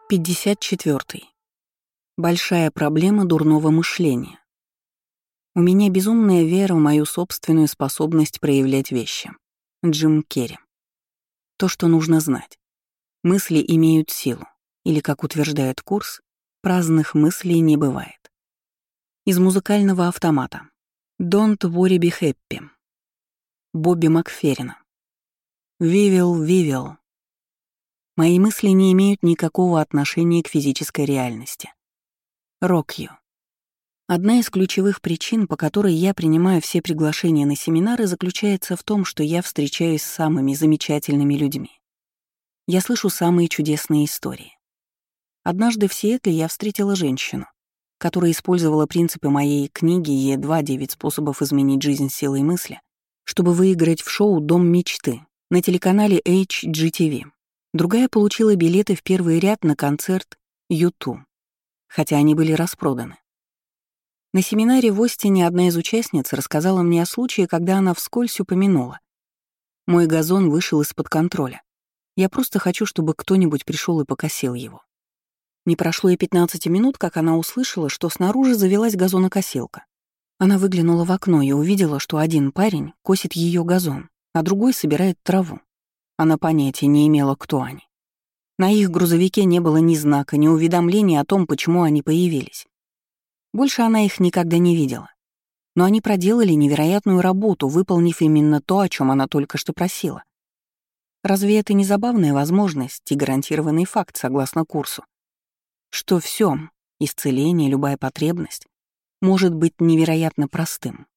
54. Большая проблема дурного мышления. У меня безумная вера в мою собственную способность проявлять вещи. Джим Керри. То, что нужно знать. Мысли имеют силу, или, как утверждает курс, праздных мыслей не бывает. Из музыкального автомата. Don't worry, be happy. Бобби Макферрина. Вивил. Мои мысли не имеют никакого отношения к физической реальности. Рокью. Одна из ключевых причин, по которой я принимаю все приглашения на семинары, заключается в том, что я встречаюсь с самыми замечательными людьми. Я слышу самые чудесные истории. Однажды в Сиэтле я встретила женщину, которая использовала принципы моей книги «Е2. 9 способов изменить жизнь силой мысли», чтобы выиграть в шоу «Дом мечты» на телеканале HGTV. Другая получила билеты в первый ряд на концерт U2, хотя они были распроданы. На семинаре в Остине одна из участниц рассказала мне о случае, когда она вскользь упомянула: «Мой газон вышел из-под контроля. Я просто хочу, чтобы кто-нибудь пришел и покосил его». Не прошло и 15 минут, как она услышала, что снаружи завелась газонокосилка. Она выглянула в окно и увидела, что один парень косит ее газон, а другой собирает траву. Она понятия не имела, кто они. На их грузовике не было ни знака, ни уведомления о том, почему они появились. Больше она их никогда не видела. Но они проделали невероятную работу, выполнив именно то, о чем она только что просила. Разве это не забавная возможность и гарантированный факт, согласно курсу? Что все, исцеление, любая потребность, может быть невероятно простым.